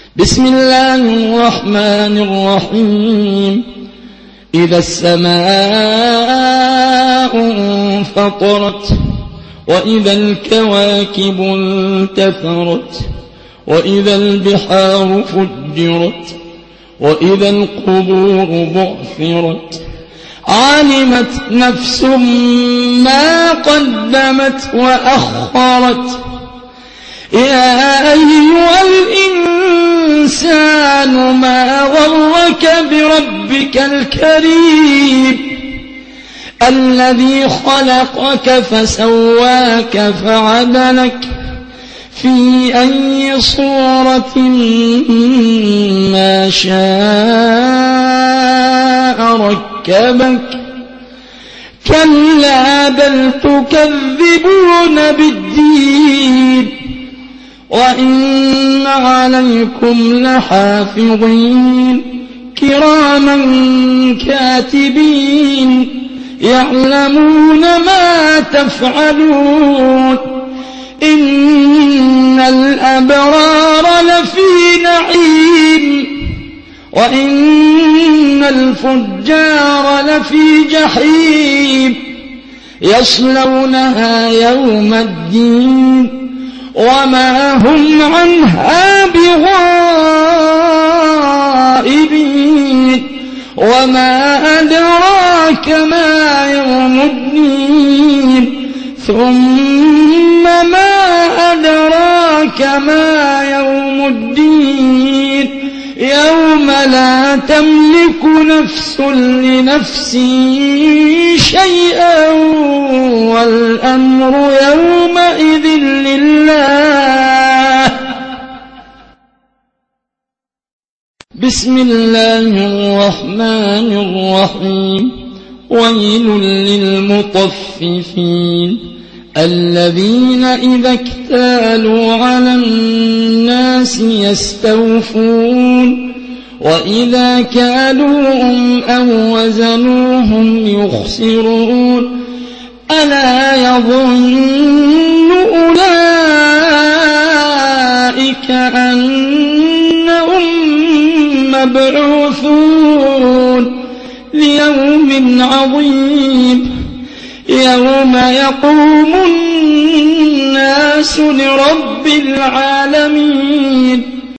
بسم الله الرحمن الرحيم إذا السماء انفطرت وإذا الكواكب انتثرت وإذا البحار فجرت وإذا القبور بعثرت علمت نفس ما قدمت وأخرت يا أيها الإنسان ما غرك بربك الكريم الذي خلقك فسواك فعدلك في أي صورة ما شاء ركبك كلا بل تكذبون بالدين وإن عليكم لحافظين كراما كاتبين يعلمون ما تفعلون إن الأبرار لفي نعيم وإن الفجار لفي جحيم يصلونها يوم الدين وما هم عنها بغائبين وما أدراك ما يوم الدين ثم ما أدراك ما يوم الدين يوم لا تملك نفس لنفس شيئا والأمر يومئذ لله. بسم الله الرحمن الرحيم ويل للمطففين الذين إذا اكتالوا على الناس يستوفون وإذا كالوهم أو وزنوهم يخسرون ألا يظن أولئك أنهم مبعوثون ليوم عظيم يوم يقوم الناس لرب العالمين